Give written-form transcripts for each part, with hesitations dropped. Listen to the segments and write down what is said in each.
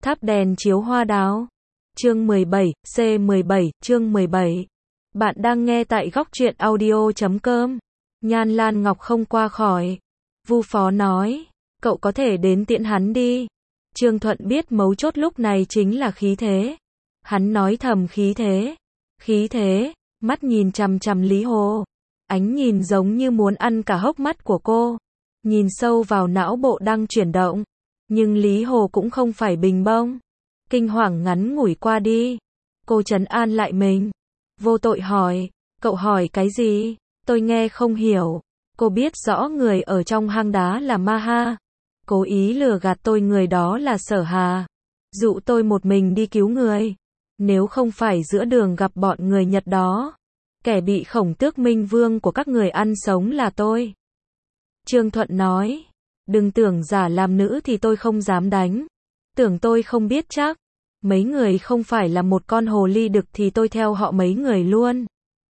Tháp đèn chiếu hoa đào. Chương 17, C17, chương 17. Bạn đang nghe tại góc truyện audio.com. Nhan Lan Ngọc không qua khỏi. Vu Phó nói, cậu có thể đến tiễn hắn đi. Trương Thuận biết mấu chốt lúc này chính là khí thế. Hắn nói thầm khí thế. Khí thế, mắt nhìn chằm chằm Lý Hồ. Ánh nhìn giống như muốn ăn cả hốc mắt của cô. Nhìn sâu vào não bộ đang chuyển động. Nhưng Lý Hồ cũng không phải bình bông. Kinh hoàng ngắn ngủi qua đi. Cô trấn an lại mình. Vô tội hỏi, cậu hỏi cái gì? Tôi nghe không hiểu. Cô biết rõ người ở trong hang đá là Ma Ha. Cố ý lừa gạt tôi, người đó là Sở Hà. Dụ tôi một mình đi cứu người. Nếu không phải giữa đường gặp bọn người Nhật đó, kẻ bị Khổng Tước Minh Vương của các người ăn sống là tôi. Trương Thuận nói, đừng tưởng giả làm nữ thì tôi không dám đánh. Tưởng tôi không biết chắc. Mấy người không phải là một con hồ ly đực thì tôi theo họ mấy người luôn.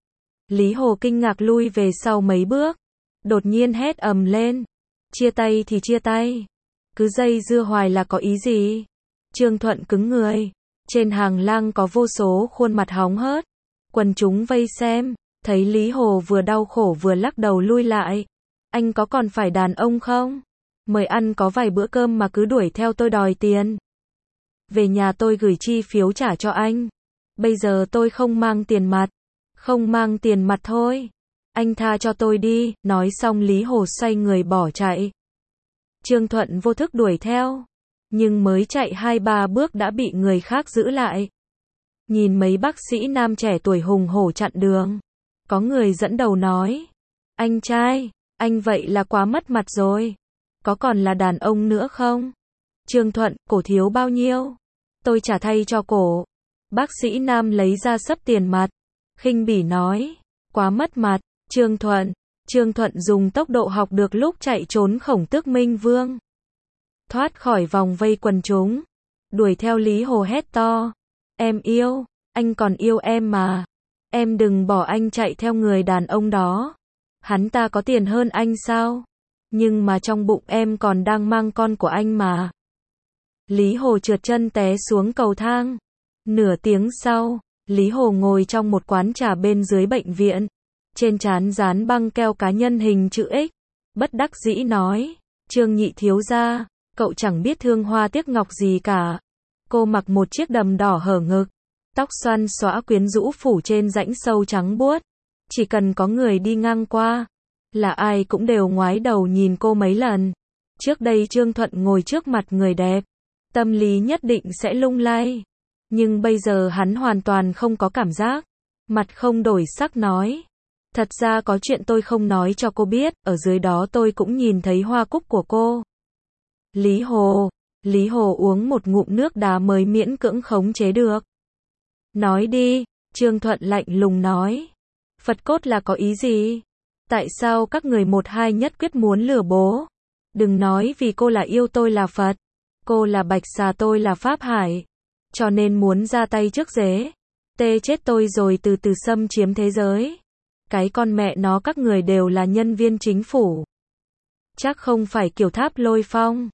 Lý Hồ kinh ngạc lui về sau mấy bước. Đột nhiên hét ầm lên. Chia tay thì chia tay. Cứ dây dưa hoài là có ý gì? Trương Thuận cứng người. Trên hàng lang có vô số khuôn mặt hóng hớt. Quần chúng vây xem. Thấy Lý Hồ vừa đau khổ vừa lắc đầu lui lại. Anh có còn phải đàn ông không? Mời ăn có vài bữa cơm mà cứ đuổi theo tôi đòi tiền. Về nhà tôi gửi chi phiếu trả cho anh. Bây giờ tôi không mang tiền mặt. Không mang tiền mặt thôi. Anh tha cho tôi đi. Nói xong Lý Hồ xoay người bỏ chạy. Trương Thuận vô thức đuổi theo. Nhưng mới chạy 2-3 bước đã bị người khác giữ lại. Nhìn mấy bác sĩ nam trẻ tuổi hùng hổ chặn đường. Có người dẫn đầu nói. Anh trai, anh vậy là quá mất mặt rồi. Có còn là đàn ông nữa không? Trương Thuận, cổ thiếu bao nhiêu? Tôi trả thay cho cổ. Bác sĩ nam lấy ra xấp tiền mặt. Khinh bỉ nói. Quá mất mặt. Trương Thuận dùng tốc độ học được lúc chạy trốn Khổng Tước Minh Vương. Thoát khỏi vòng vây quần chúng. Đuổi theo Lý Hồ hét to. Em yêu, anh còn yêu em mà. Em đừng bỏ anh chạy theo người đàn ông đó. Hắn ta có tiền hơn anh sao? Nhưng mà trong bụng em còn đang mang con của anh mà. Lý Hồ trượt chân té xuống cầu thang. Nửa tiếng sau, Lý Hồ ngồi trong một quán trà bên dưới bệnh viện. Trên trán dán băng keo cá nhân hình chữ X. Bất đắc dĩ nói, Trương nhị thiếu gia, cậu chẳng biết thương hoa tiếc ngọc gì cả. Cô mặc một chiếc đầm đỏ hở ngực. Tóc xoăn xõa quyến rũ phủ trên rãnh sâu trắng buốt. Chỉ cần có người đi ngang qua, là ai cũng đều ngoái đầu nhìn cô mấy lần. Trước đây Trương Thuận ngồi trước mặt người đẹp. Tâm lý nhất định sẽ lung lay. Nhưng bây giờ hắn hoàn toàn không có cảm giác. Mặt không đổi sắc nói. Thật ra có chuyện tôi không nói cho cô biết. Ở dưới đó tôi cũng nhìn thấy hoa cúc của cô. Lý Hồ uống một ngụm nước đá mới miễn cưỡng khống chế được. Nói đi, Trương Thuận lạnh lùng nói. Phật cốt là có ý gì? Tại sao các người một hai nhất quyết muốn lừa bố? Đừng nói vì cô là yêu tôi là Phật. Cô là Bạch Xà tôi là Pháp Hải. Cho nên muốn ra tay trước dế. Tê chết tôi rồi từ từ xâm chiếm thế giới. Cái con mẹ nó các người đều là nhân viên chính phủ. Chắc không phải kiểu Tháp Lôi Phong.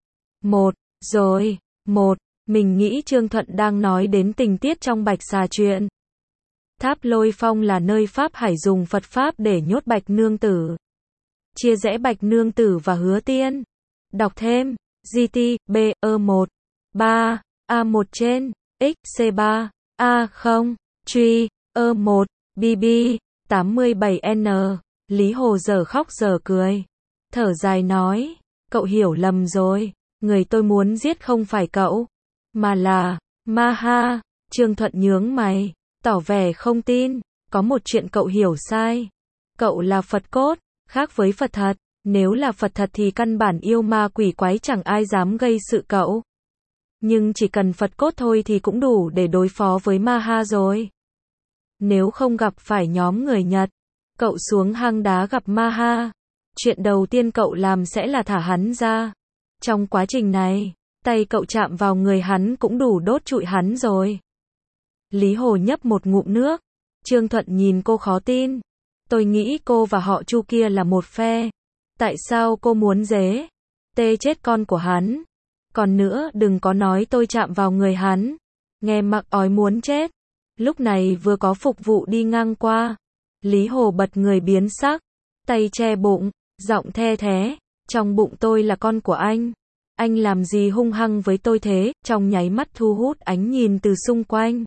Mình nghĩ Trương Thuận đang nói đến tình tiết trong Bạch Xà chuyện. Tháp Lôi Phong là nơi Pháp Hải dùng Phật Pháp để nhốt Bạch Nương Tử. Chia rẽ Bạch Nương Tử và Hứa Tiên. Đọc thêm. GT, B, E1, 3, A1 trên, X, C3, A0, Truy, E1, BB, 87N. Lý Hồ giờ khóc giờ cười. Thở dài nói. Cậu hiểu lầm rồi. Người tôi muốn giết không phải cậu. Mà là Ma Ha. Trương Thuận nhướng mày. Tỏ vẻ không tin. Có một chuyện cậu hiểu sai. Cậu là Phật cốt. Khác với Phật thật. Nếu là Phật thật thì căn bản yêu ma quỷ quái chẳng ai dám gây sự cậu. Nhưng chỉ cần Phật cốt thôi thì cũng đủ để đối phó với Ma Ha rồi. Nếu không gặp phải nhóm người Nhật, cậu xuống hang đá gặp Ma Ha. Chuyện đầu tiên cậu làm sẽ là thả hắn ra. Trong quá trình này, tay cậu chạm vào người hắn cũng đủ đốt trụi hắn rồi. Lý Hồ nhấp một ngụm nước. Trương Thuận nhìn cô khó tin. Tôi nghĩ cô và họ Chu kia là một phe. Tại sao cô muốn dế? Tê chết con của hắn. Còn nữa đừng có nói tôi chạm vào người hắn. Nghe mặc ói muốn chết. Lúc này vừa có phục vụ đi ngang qua. Lý Hồ bật người biến sắc. Tay che bụng, giọng the thé. Trong bụng tôi là con của anh. Anh làm gì hung hăng với tôi thế, trong nháy mắt thu hút ánh nhìn từ xung quanh.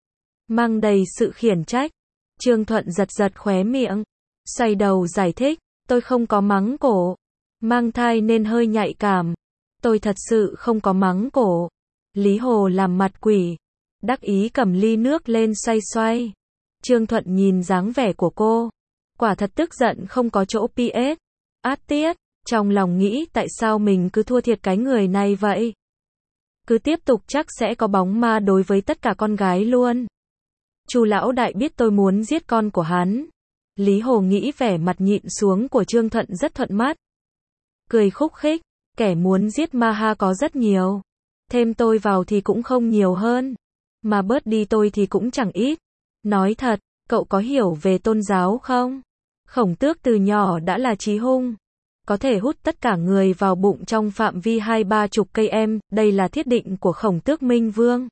Mang đầy sự khiển trách. Trương Thuận giật giật khóe miệng. Xoay đầu giải thích, tôi không có mắng cổ. Mang thai nên hơi nhạy cảm. Tôi thật sự không có mắng cổ. Lý Hồ làm mặt quỷ. Đắc ý cầm ly nước lên xoay xoay. Trương Thuận nhìn dáng vẻ của cô. Quả thật tức giận không có chỗ PS. Át tiết. Trong lòng nghĩ tại sao mình cứ thua thiệt cái người này vậy. Cứ tiếp tục chắc sẽ có bóng ma đối với tất cả con gái luôn. Chu lão đại biết tôi muốn giết con của hắn. Lý Hồ nghĩ vẻ mặt nhịn xuống của Trương Thuận rất thuận mắt. Cười khúc khích, kẻ muốn giết ma ha có rất nhiều. Thêm tôi vào thì cũng không nhiều hơn. Mà bớt đi tôi thì cũng chẳng ít. Nói thật, cậu có hiểu về tôn giáo không? Khổng Tước từ nhỏ đã là chí hung. Có thể hút tất cả người vào bụng trong phạm vi 20-30 cây em, đây là thiết định của Khổng Tước Minh Vương.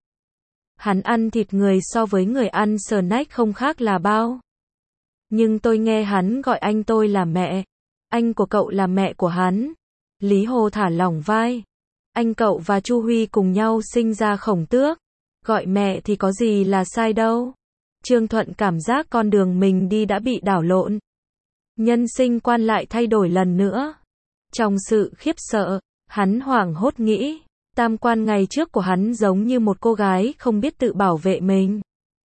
Hắn ăn thịt người so với người ăn snack không khác là bao. Nhưng tôi nghe hắn gọi anh tôi là mẹ. Anh của cậu là mẹ của hắn. Lý Hồ thả lỏng vai. Anh cậu và Chu Huy cùng nhau sinh ra Khổng Tước. Gọi mẹ thì có gì là sai đâu. Trương Thuận cảm giác con đường mình đi đã bị đảo lộn. Nhân sinh quan lại thay đổi lần nữa. Trong sự khiếp sợ, hắn hoảng hốt nghĩ, tam quan ngày trước của hắn giống như một cô gái không biết tự bảo vệ mình.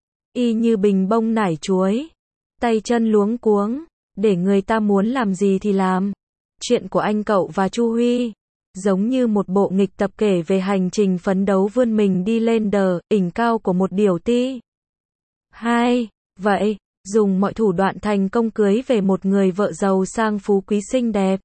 Y như bình bông nải chuối, tay chân luống cuống, để người ta muốn làm gì thì làm. Chuyện của anh cậu và Chu Huy, giống như một bộ nghịch tập kể về hành trình phấn đấu vươn mình đi lên đỉnh cao của một điểu ti. Vậy, dùng mọi thủ đoạn thành công cưới về một người vợ giàu sang phú quý xinh đẹp.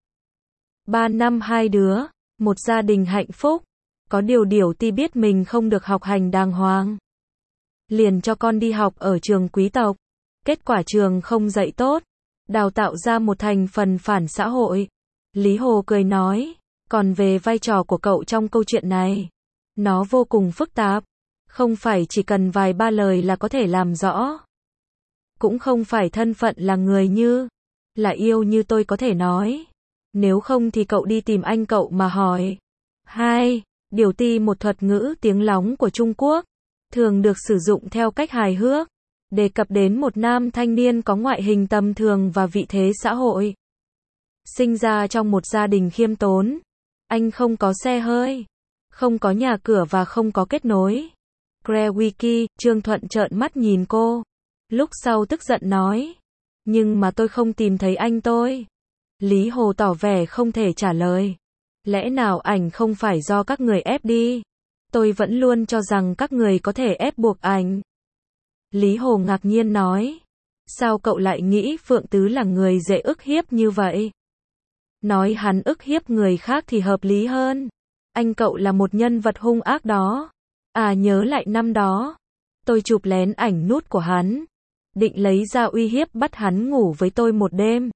3 năm 2 đứa, một gia đình hạnh phúc. Có điều điểu ti biết mình không được học hành đàng hoàng. Liền cho con đi học ở trường quý tộc. Kết quả trường không dạy tốt, đào tạo ra một thành phần phản xã hội. Lý Hồ cười nói, còn về vai trò của cậu trong câu chuyện này, nó vô cùng phức tạp. Không phải chỉ cần vài ba lời là có thể làm rõ. Cũng không phải thân phận là người như, là yêu như tôi có thể nói. Nếu không thì cậu đi tìm anh cậu mà hỏi. Điểu ti một thuật ngữ tiếng lóng của Trung Quốc, thường được sử dụng theo cách hài hước, đề cập đến một nam thanh niên có ngoại hình tầm thường và vị thế xã hội. Sinh ra trong một gia đình khiêm tốn. Anh không có xe hơi, không có nhà cửa và không có kết nối. Grewiki, Trương Thuận trợn mắt nhìn cô. Lúc sau tức giận nói, nhưng mà tôi không tìm thấy anh tôi. Lý Hồ tỏ vẻ không thể trả lời. Lẽ nào ảnh không phải do các người ép đi? Tôi vẫn luôn cho rằng các người có thể ép buộc ảnh. Lý Hồ ngạc nhiên nói, sao cậu lại nghĩ Phượng Tứ là người dễ ức hiếp như vậy? Nói hắn ức hiếp người khác thì hợp lý hơn. Anh cậu là một nhân vật hung ác đó. À, nhớ lại năm đó, tôi chụp lén ảnh nút của hắn, định lấy ra uy hiếp bắt hắn ngủ với tôi một đêm.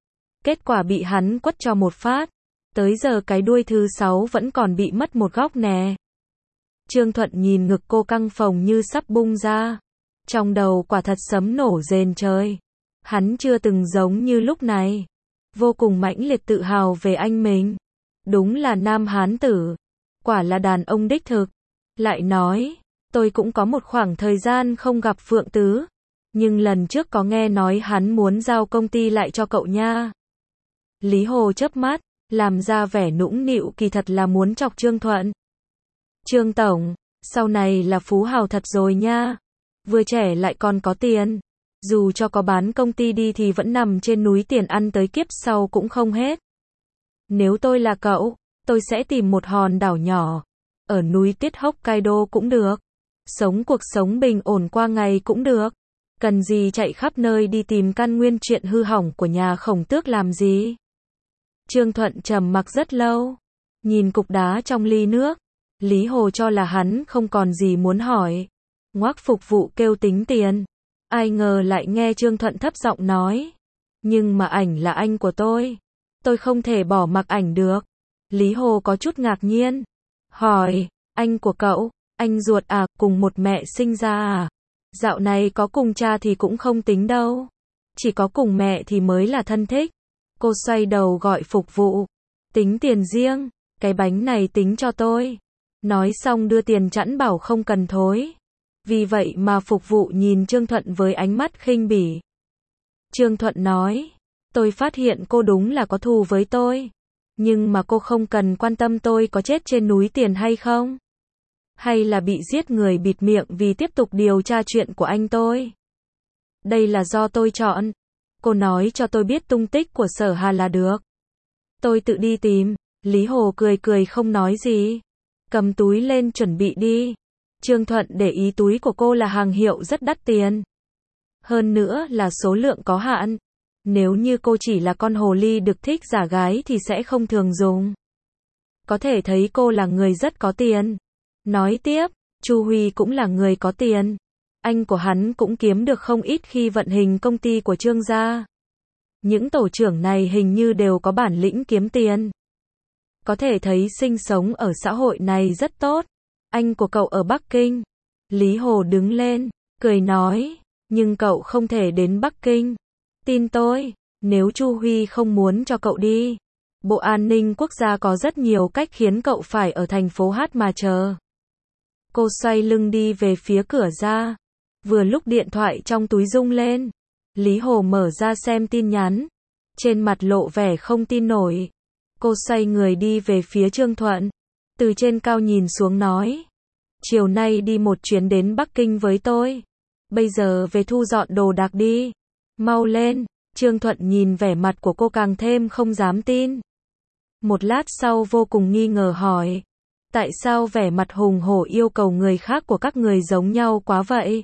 Kết quả bị hắn quất cho một phát. Tới giờ cái đuôi thứ 6 vẫn còn bị mất một góc nè. Trương Thuận nhìn ngực cô căng phồng như sắp bung ra. Trong đầu quả thật sấm nổ rền trời. Hắn chưa từng giống như lúc này. Vô cùng mãnh liệt tự hào về anh mình. Đúng là nam hán tử. Quả là đàn ông đích thực. Lại nói, tôi cũng có một khoảng thời gian không gặp Phượng Tứ. Nhưng lần trước có nghe nói hắn muốn giao công ty lại cho cậu nha. Lý Hồ chớp mắt, làm ra vẻ nũng nịu, kỳ thật là muốn chọc Trương Thuận. Trương Tổng, sau này là phú hào thật rồi nha. Vừa trẻ lại còn có tiền. Dù cho có bán công ty đi thì vẫn nằm trên núi tiền ăn tới kiếp sau cũng không hết. Nếu tôi là cậu, tôi sẽ tìm một hòn đảo nhỏ. Ở núi Tuyết Hokkaido cũng được. Sống cuộc sống bình ổn qua ngày cũng được. Cần gì chạy khắp nơi đi tìm căn nguyên chuyện hư hỏng của nhà Khổng Tước làm gì? Trương Thuận trầm mặc rất lâu. Nhìn cục đá trong ly nước. Lý Hồ cho là hắn không còn gì muốn hỏi. Ngoác phục vụ kêu tính tiền. Ai ngờ lại nghe Trương Thuận thấp giọng nói. Nhưng mà ảnh là anh của tôi. Tôi không thể bỏ mặc ảnh được. Lý Hồ có chút ngạc nhiên. Hỏi, anh của cậu, anh ruột à, cùng một mẹ sinh ra à? Dạo này có cùng cha thì cũng không tính đâu. Chỉ có cùng mẹ thì mới là thân thích. Cô xoay đầu gọi phục vụ. Tính tiền riêng, cái bánh này tính cho tôi. Nói xong đưa tiền chẵn bảo không cần thối. Vì vậy mà phục vụ nhìn Trương Thuận với ánh mắt khinh bỉ. Trương Thuận nói, tôi phát hiện cô đúng là có thù với tôi. Nhưng mà cô không cần quan tâm tôi có chết trên núi tiền hay không. Hay là bị giết người bịt miệng vì tiếp tục điều tra chuyện của anh tôi. Đây là do tôi chọn. Cô nói cho tôi biết tung tích của Sở Hà là được. Tôi tự đi tìm. Lý Hồ cười cười không nói gì. Cầm túi lên chuẩn bị đi. Trương Thuận để ý túi của cô là hàng hiệu rất đắt tiền. Hơn nữa là số lượng có hạn. Nếu như cô chỉ là con hồ ly được thích giả gái thì sẽ không thường dùng. Có thể thấy cô là người rất có tiền. Nói tiếp, Chu Huy cũng là người có tiền. Anh của hắn cũng kiếm được không ít khi vận hành công ty của Trương gia. Những tổ trưởng này hình như đều có bản lĩnh kiếm tiền. Có thể thấy sinh sống ở xã hội này rất tốt. Anh của cậu ở Bắc Kinh. Lý Hồ đứng lên, cười nói, nhưng cậu không thể đến Bắc Kinh. Tin tôi, nếu Chu Huy không muốn cho cậu đi, Bộ An ninh Quốc gia có rất nhiều cách khiến cậu phải ở thành phố Hát mà chờ. Cô xoay lưng đi về phía cửa ra. Vừa lúc điện thoại trong túi rung lên. Lý Hồ mở ra xem tin nhắn. Trên mặt lộ vẻ không tin nổi. Cô xoay người đi về phía Trương Thuận. Từ trên cao nhìn xuống nói. Chiều nay đi một chuyến đến Bắc Kinh với tôi. Bây giờ về thu dọn đồ đạc đi. Mau lên. Trương Thuận nhìn vẻ mặt của cô càng thêm không dám tin. Một lát sau vô cùng nghi ngờ hỏi. Tại sao vẻ mặt hùng hổ yêu cầu người khác của các người giống nhau quá vậy?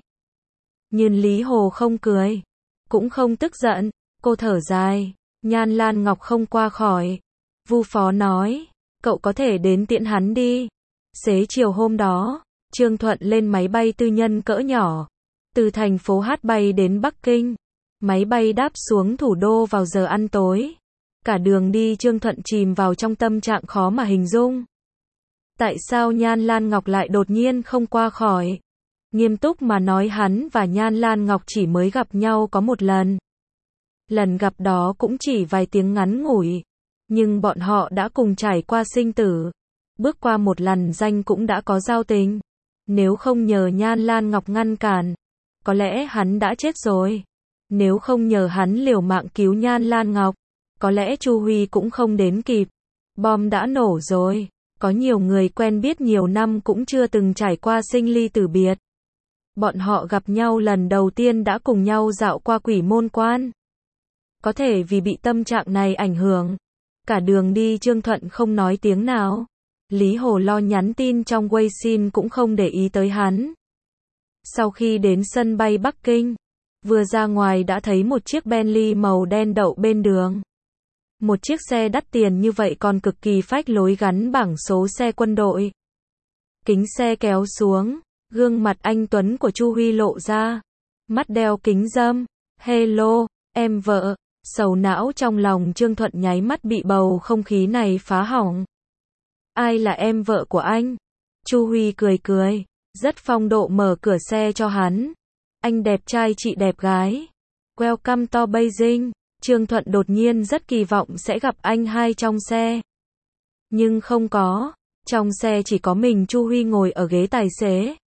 Nhưng Lý Hồ không cười. Cũng không tức giận. Cô thở dài. Nhan Lan Ngọc không qua khỏi. Vu phó nói. Cậu có thể đến tiễn hắn đi. Xế chiều hôm đó, Trương Thuận lên máy bay tư nhân cỡ nhỏ. Từ thành phố Hát bay đến Bắc Kinh. Máy bay đáp xuống thủ đô vào giờ ăn tối. Cả đường đi Trương Thuận chìm vào trong tâm trạng khó mà hình dung. Tại sao Nhan Lan Ngọc lại đột nhiên không qua khỏi? Nghiêm túc mà nói hắn và Nhan Lan Ngọc chỉ mới gặp nhau có một lần. Lần gặp đó cũng chỉ vài tiếng ngắn ngủi. Nhưng bọn họ đã cùng trải qua sinh tử. Bước qua một lần danh cũng đã có giao tình. Nếu không nhờ Nhan Lan Ngọc ngăn cản, có lẽ hắn đã chết rồi. Nếu không nhờ hắn liều mạng cứu Nhan Lan Ngọc, có lẽ Chu Huy cũng không đến kịp. Bom đã nổ rồi. Có nhiều người quen biết nhiều năm cũng chưa từng trải qua sinh ly tử biệt. Bọn họ gặp nhau lần đầu tiên đã cùng nhau dạo qua Quỷ Môn Quan. Có thể vì bị tâm trạng này ảnh hưởng. Cả đường đi Trương Thuận không nói tiếng nào. Lý Hồ lo nhắn tin trong Weixin cũng không để ý tới hắn. Sau khi đến sân bay Bắc Kinh, vừa ra ngoài đã thấy một chiếc Bentley màu đen đậu bên đường. Một chiếc xe đắt tiền như vậy còn cực kỳ phách lối gắn bảng số xe quân đội. Kính xe kéo xuống, gương mặt anh tuấn của Chu Huy lộ ra. Mắt đeo kính râm. Hello, em vợ. Sầu não trong lòng Trương Thuận nháy mắt bị bầu không khí này phá hỏng. Ai là em vợ của anh? Chu Huy cười cười, rất phong độ mở cửa xe cho hắn. Anh đẹp trai chị đẹp gái. Welcome to Beijing. Trương Thuận đột nhiên rất kỳ vọng sẽ gặp anh hai trong xe. Nhưng không có. Trong xe chỉ có mình Chu Huy ngồi ở ghế tài xế.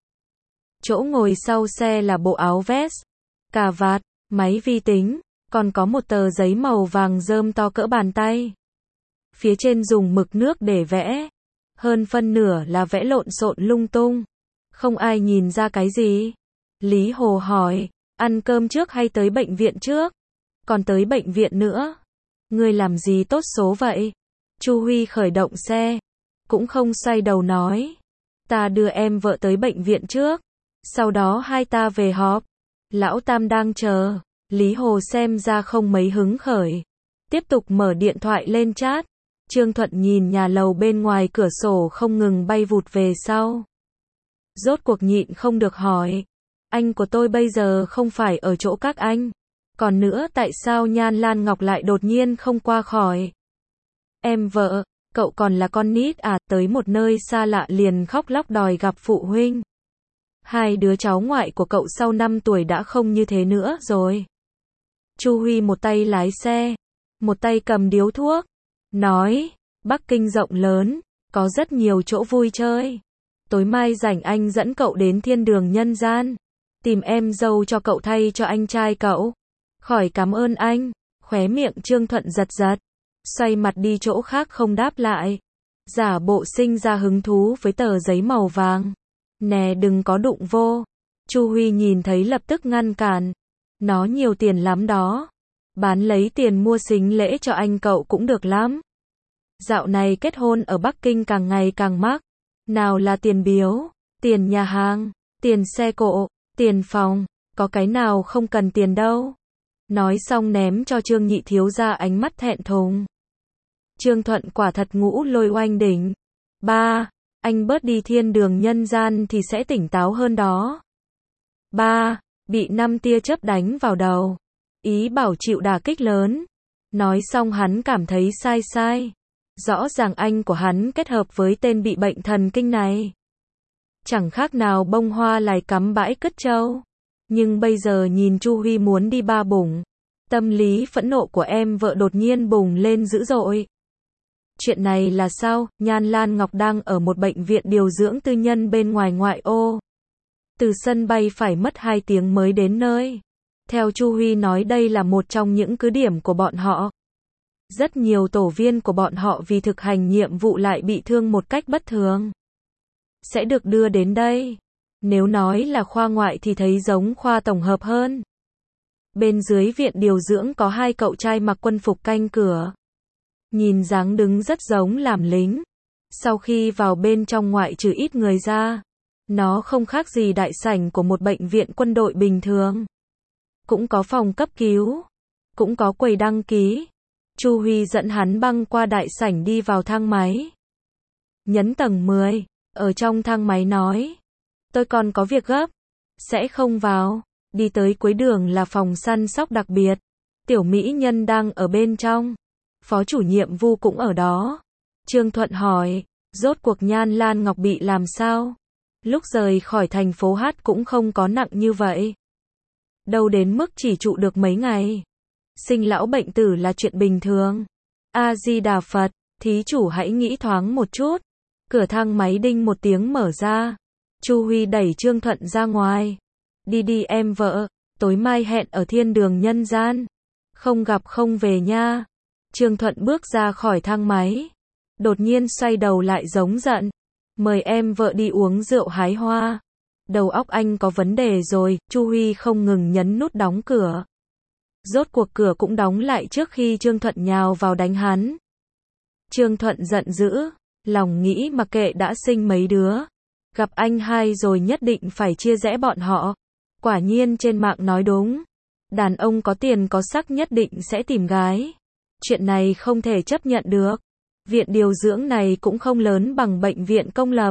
Chỗ ngồi sau xe là bộ áo vest, cà vạt, máy vi tính, còn có một tờ giấy màu vàng rơm to cỡ bàn tay. Phía trên dùng mực nước để vẽ. Hơn phân nửa là vẽ lộn xộn lung tung. Không ai nhìn ra cái gì. Lý Hồ hỏi, ăn cơm trước hay tới bệnh viện trước? Còn tới bệnh viện nữa. Ngươi làm gì tốt số vậy? Chu Huy khởi động xe. Cũng không xoay đầu nói. Ta đưa em vợ tới bệnh viện trước. Sau đó hai ta về họp. Lão Tam đang chờ. Lý Hồ xem ra không mấy hứng khởi. Tiếp tục mở điện thoại lên chat. Trương Thuận nhìn nhà lầu bên ngoài cửa sổ không ngừng bay vụt về sau. Rốt cuộc nhịn không được hỏi. Anh của tôi bây giờ không phải ở chỗ các anh. Còn nữa tại sao Nhan Lan Ngọc lại đột nhiên không qua khỏi? Em vợ, Cậu còn là con nít à, tới một nơi xa lạ liền khóc lóc đòi gặp phụ huynh. Hai đứa cháu ngoại của cậu sau 5 tuổi đã không như thế nữa rồi. Chu Huy một tay lái xe, một tay cầm điếu thuốc, nói, Bắc Kinh rộng lớn, có rất nhiều chỗ vui chơi. Tối mai rảnh anh dẫn cậu đến thiên đường nhân gian, tìm em dâu cho cậu thay cho anh trai cậu. Khỏi cảm ơn anh, khóe miệng Trương Thuận giật giật, xoay mặt đi chỗ khác không đáp lại. Giả bộ sinh ra hứng thú với tờ giấy màu vàng. Nè đừng có đụng vô. Chu Huy nhìn thấy lập tức ngăn cản. Nó nhiều tiền lắm đó. Bán lấy tiền mua sính lễ cho anh cậu cũng được lắm. Dạo này kết hôn ở Bắc Kinh càng ngày càng mắc. Nào là tiền biếu, tiền nhà hàng, tiền xe cộ, tiền phòng, có cái nào không cần tiền đâu. Nói xong ném cho Trương nhị thiếu gia ánh mắt thẹn thùng. Trương Thuận quả thật ngũ lôi oanh đỉnh. Ba, anh bớt đi thiên đường nhân gian thì sẽ tỉnh táo hơn đó. Ba, bị 5 tia chớp đánh vào đầu. Ý bảo chịu đả kích lớn. Nói xong hắn cảm thấy sai sai. Rõ ràng anh của hắn kết hợp với tên bị bệnh thần kinh này. Chẳng khác nào bông hoa lại cắm bãi cất trâu. Nhưng bây giờ nhìn Chu Huy muốn đi ba bủng. Tâm lý phẫn nộ của em vợ đột nhiên bùng lên dữ dội. Chuyện này là sao? Nhan Lan Ngọc đang ở một bệnh viện điều dưỡng tư nhân bên ngoài ngoại ô. Từ sân bay phải mất 2 tiếng mới đến nơi. Theo Chu Huy nói đây là một trong những cứ điểm của bọn họ. Rất nhiều tổ viên của bọn họ vì thực hành nhiệm vụ lại bị thương một cách bất thường. Sẽ được đưa đến đây. Nếu nói là khoa ngoại thì thấy giống khoa tổng hợp hơn. Bên dưới viện điều dưỡng có 2 cậu trai mặc quân phục canh cửa. Nhìn dáng đứng rất giống làm lính. Sau khi vào bên trong ngoại trừ ít người ra, nó không khác gì đại sảnh của một bệnh viện quân đội bình thường. Cũng có phòng cấp cứu, cũng có quầy đăng ký. Chu Huy dẫn hắn băng qua đại sảnh đi vào thang máy. Nhấn tầng 10, ở trong thang máy nói, tôi còn có việc gấp, sẽ không vào. Đi tới cuối đường là phòng săn sóc đặc biệt. Tiểu mỹ nhân đang ở bên trong. Phó chủ nhiệm Vu cũng ở đó. Trương Thuận hỏi, rốt cuộc Nhan Lan Ngọc bị làm sao? Lúc rời khỏi thành phố Hát cũng không có nặng như vậy. Đâu đến mức chỉ trụ được mấy ngày. Sinh lão bệnh tử là chuyện bình thường. A-di-đà Phật, thí chủ hãy nghĩ thoáng một chút. Cửa thang máy đinh một tiếng mở ra. Chu Huy đẩy Trương Thuận ra ngoài. Đi đi em vợ, tối mai hẹn ở thiên đường nhân gian. Không gặp không về nha. Trương Thuận bước ra khỏi thang máy. Đột nhiên xoay đầu lại giống giận. Mời em vợ đi uống rượu hái hoa. Đầu óc anh có vấn đề rồi. Chu Huy không ngừng nhấn nút đóng cửa. Rốt cuộc cửa cũng đóng lại trước khi Trương Thuận nhào vào đánh hắn. Trương Thuận giận dữ. Lòng nghĩ mặc kệ đã sinh mấy đứa. Gặp anh hai rồi nhất định phải chia rẽ bọn họ. Quả nhiên trên mạng nói đúng. Đàn ông có tiền có sắc nhất định sẽ tìm gái. Chuyện này không thể chấp nhận được. Viện điều dưỡng này cũng không lớn bằng bệnh viện công lập.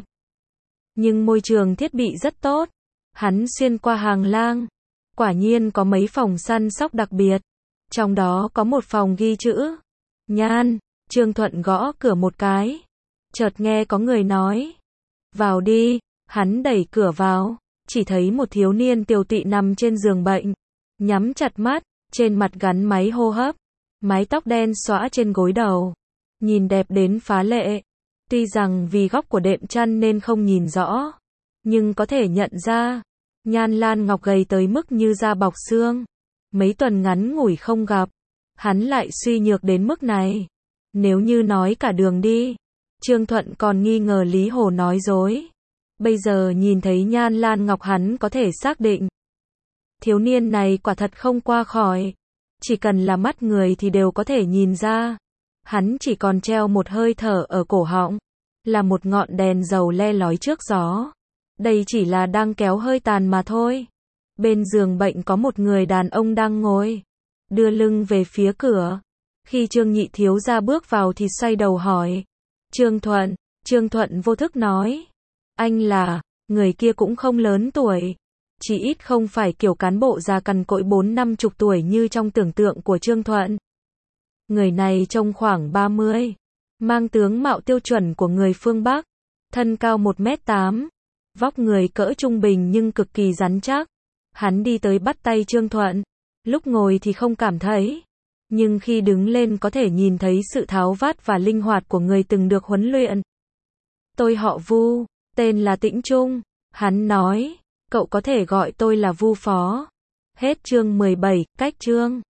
Nhưng môi trường thiết bị rất tốt. Hắn xuyên qua hàng lang. Quả nhiên có mấy phòng săn sóc đặc biệt. Trong đó có một phòng ghi chữ Nhan. Trương Thuận gõ cửa một cái. Chợt nghe có người nói. Vào đi. Hắn đẩy cửa vào. Chỉ thấy một thiếu niên tiều tụy nằm trên giường bệnh. Nhắm chặt mắt. Trên mặt gắn máy hô hấp. Mái tóc đen xõa trên gối đầu. Nhìn đẹp đến phá lệ. Tuy rằng vì góc của đệm chăn nên không nhìn rõ. Nhưng có thể nhận ra. Nhan Lan Ngọc gầy tới mức như da bọc xương. Mấy tuần ngắn ngủi không gặp. Hắn lại suy nhược đến mức này. Nếu như nói cả đường đi. Trương Thuận còn nghi ngờ Lý Hồ nói dối. Bây giờ nhìn thấy Nhan Lan Ngọc hắn có thể xác định. Thiếu niên này quả thật không qua khỏi. Chỉ cần là mắt người thì đều có thể nhìn ra. Hắn chỉ còn treo một hơi thở ở cổ họng. Là một ngọn đèn dầu le lói trước gió. Đây chỉ là đang kéo hơi tàn mà thôi. Bên giường bệnh có một người đàn ông đang ngồi. Đưa lưng về phía cửa. Khi Trương nhị thiếu gia bước vào thì xoay đầu hỏi. Trương Thuận vô thức nói. Anh là, người kia cũng không lớn tuổi. Chỉ ít không phải kiểu cán bộ già cằn cỗi 40-50 tuổi như trong tưởng tượng của Trương Thuận. Người này trông khoảng 30. mang tướng mạo tiêu chuẩn của người phương Bắc, thân cao 1m8, vóc người cỡ trung bình nhưng cực kỳ rắn chắc. Hắn đi tới bắt tay Trương Thuận, lúc ngồi thì không cảm thấy, nhưng khi đứng lên có thể nhìn thấy sự tháo vát và linh hoạt của người từng được huấn luyện. Tôi họ Vu, tên là Tĩnh Trung, hắn nói, cậu có thể gọi tôi là Vu phó. Hết chương 17, cách chương.